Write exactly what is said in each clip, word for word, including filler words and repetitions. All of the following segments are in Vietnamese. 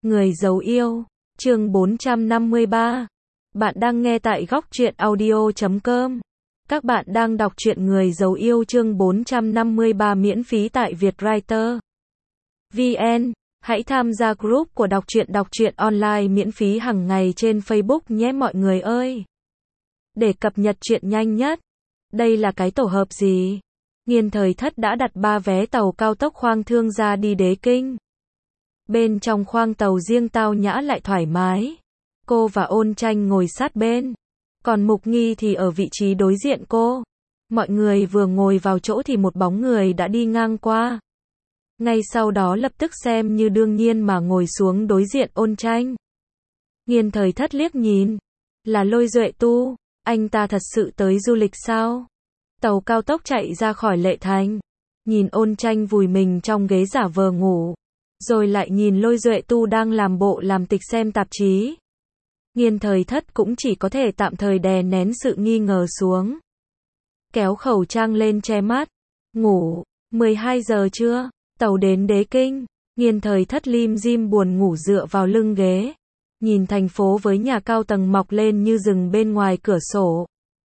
Người giấu yêu, chương bốn trăm năm mươi ba. Bạn đang nghe tại góc truyện audio chấm com. Các bạn đang đọc truyện Người giấu yêu chương bốn trăm năm mươi ba miễn phí tại Vietwriter vê en. Hãy tham gia group của đọc truyện đọc truyện online miễn phí hàng ngày trên Facebook nhé mọi người ơi. Để cập nhật truyện nhanh nhất. Đây là cái tổ hợp gì? Nghiên Thời Thất đã đặt ba vé tàu cao tốc khoang thương gia đi Đế Kinh. Bên trong khoang tàu riêng tao nhã lại thoải mái. Cô và Ôn Tranh ngồi sát bên. Còn Mục Nghi thì ở vị trí đối diện cô. Mọi người vừa ngồi vào chỗ thì một bóng người đã đi ngang qua. Ngay sau đó lập tức xem như đương nhiên mà ngồi xuống đối diện Ôn Tranh. Nghiên Thời Thất liếc nhìn. Là Lôi Duệ Tu. Anh ta thật sự tới du lịch sao? Tàu cao tốc chạy ra khỏi Lệ Thành. Nhìn Ôn Tranh vùi mình trong ghế giả vờ ngủ. Rồi lại nhìn Lôi Duệ Tu đang làm bộ làm tịch xem tạp chí. Nghiên Thời Thất cũng chỉ có thể tạm thời đè nén sự nghi ngờ xuống. Kéo khẩu trang lên che mắt. Ngủ. mười hai giờ trưa. Tàu đến Đế Kinh. Nghiên Thời Thất lim dim buồn ngủ dựa vào lưng ghế. Nhìn thành phố với nhà cao tầng mọc lên như rừng bên ngoài cửa sổ.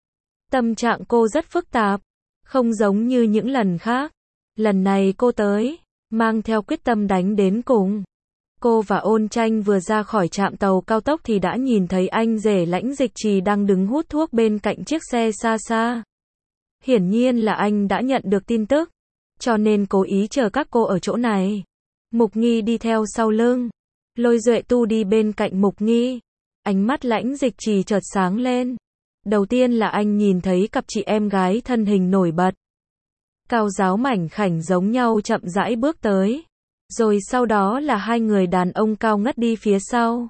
Tâm trạng cô rất phức tạp. Không giống như những lần khác. Lần này cô tới. Mang theo quyết tâm đánh đến cùng. Cô và Ôn Tranh vừa ra khỏi trạm tàu cao tốc thì đã nhìn thấy anh rể Lãnh Dịch Trì đang đứng hút thuốc bên cạnh chiếc xe xa xa. Hiển nhiên là anh đã nhận được tin tức. Cho nên cố ý chờ các cô ở chỗ này. Mục Nghi đi theo sau lưng. Lôi Duệ Tu đi bên cạnh Mục Nghi. Ánh mắt Lãnh Dịch Trì chợt sáng lên. Đầu tiên là anh nhìn thấy cặp chị em gái thân hình nổi bật. Cao giáo mảnh khảnh giống nhau chậm rãi bước tới. Rồi sau đó là hai người đàn ông cao ngất đi phía sau.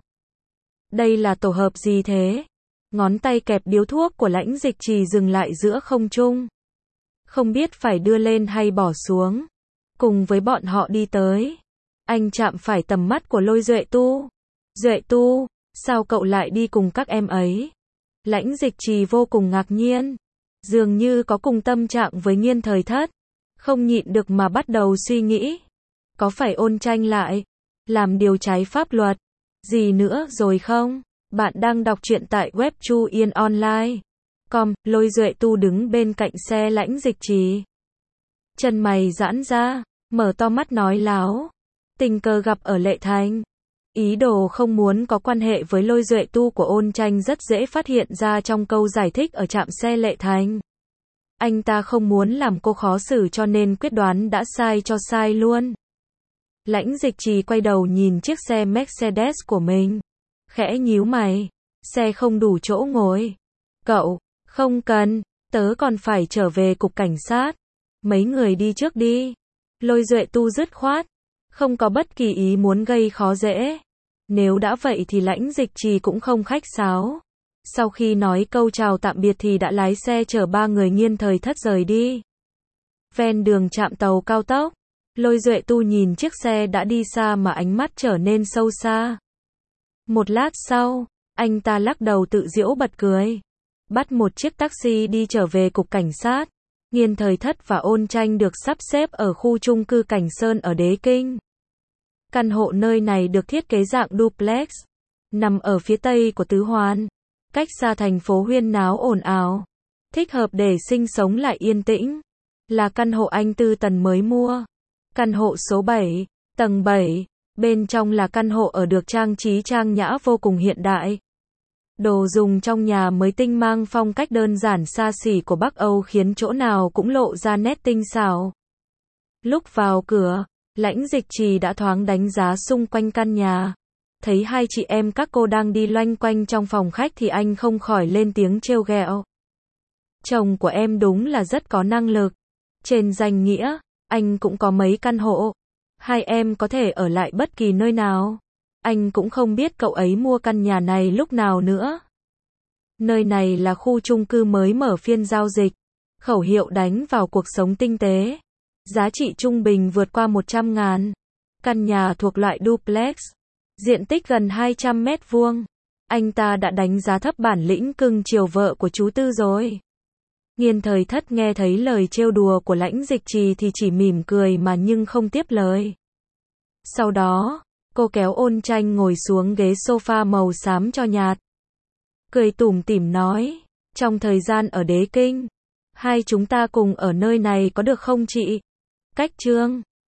Đây là tổ hợp gì thế? Ngón tay kẹp điếu thuốc của Lãnh Dịch Trì dừng lại giữa không trung. Không biết phải đưa lên hay bỏ xuống. Cùng với bọn họ đi tới. Anh chạm phải tầm mắt của Lôi Duệ Tu. Duệ Tu, sao cậu lại đi cùng các em ấy? Lãnh Dịch Trì vô cùng ngạc nhiên. Dường như có cùng tâm trạng với Nghiên Thời Thất. Không nhịn được mà bắt đầu suy nghĩ. Có phải Ôn Tranh lại làm điều trái pháp luật gì nữa rồi không? Bạn đang đọc truyện tại web chu yên online chấm com. Lôi Duệ Tu đứng bên cạnh xe Lãnh Dịch Trì. Chân mày giãn ra, mở to mắt nói láo. Tình cờ gặp ở Lệ Thành. Ý đồ không muốn có quan hệ với Lôi Duệ Tu của Ôn Tranh rất dễ phát hiện ra trong câu giải thích ở trạm xe Lệ Thành. Anh ta không muốn làm cô khó xử cho nên quyết đoán đã sai cho sai luôn. Lãnh Dịch Trì quay đầu nhìn chiếc xe Mercedes của mình. Khẽ nhíu mày. Xe không đủ chỗ ngồi. Cậu, không cần, tớ còn phải trở về cục cảnh sát. Mấy người đi trước đi. Lôi Duệ Tu dứt khoát. Không có bất kỳ ý muốn gây khó dễ. Nếu đã vậy thì Lãnh Dịch Trì cũng không khách sáo. Sau khi nói câu chào tạm biệt thì đã lái xe chở ba người Nghiên Thời Thất rời đi. Ven đường trạm tàu cao tốc. Lôi Duệ Tu nhìn chiếc xe đã đi xa mà ánh mắt trở nên sâu xa. Một lát sau, anh ta lắc đầu tự giễu bật cười. Bắt một chiếc taxi đi trở về cục cảnh sát. Nghiên Thời Thất và Ôn Tranh được sắp xếp ở khu chung cư Cảnh Sơn ở Đế Kinh. Căn hộ nơi này được thiết kế dạng duplex. Nằm ở phía tây của Tứ Hoàn. Cách xa thành phố huyên náo ồn ào. Thích hợp để sinh sống lại yên tĩnh. Là căn hộ anh Tư Tần mới mua. Căn hộ số bảy, tầng bảy. Bên trong là căn hộ ở được trang trí trang nhã vô cùng hiện đại. Đồ dùng trong nhà mới tinh mang phong cách đơn giản xa xỉ của Bắc Âu khiến chỗ nào cũng lộ ra nét tinh xảo. Lúc vào cửa, Lãnh Dịch Trì đã thoáng đánh giá xung quanh căn nhà. Thấy hai chị em các cô đang đi loanh quanh trong phòng khách thì anh không khỏi lên tiếng trêu ghẹo. Chồng của em đúng là rất có năng lực. Trên danh nghĩa, anh cũng có mấy căn hộ. Hai em có thể ở lại bất kỳ nơi nào. Anh cũng không biết cậu ấy mua căn nhà này lúc nào nữa. Nơi này là khu chung cư mới mở phiên giao dịch. Khẩu hiệu đánh vào cuộc sống tinh tế. Giá trị trung bình vượt qua một trăm ngàn. Căn nhà thuộc loại duplex. Diện tích gần hai trăm mét vuông. Anh ta đã đánh giá thấp bản lĩnh cưng chiều vợ của chú Tư rồi. Nghiên Thời Thất nghe thấy lời trêu đùa của Lãnh Dịch Trì thì chỉ mỉm cười mà nhưng không tiếp lời. Sau đó, Cô kéo Ôn Tranh ngồi xuống ghế sofa màu xám cho nhạt. Cười tủm tỉm nói, trong thời gian ở Đế Kinh, hai chúng ta cùng ở nơi này có được không chị? Cách Trương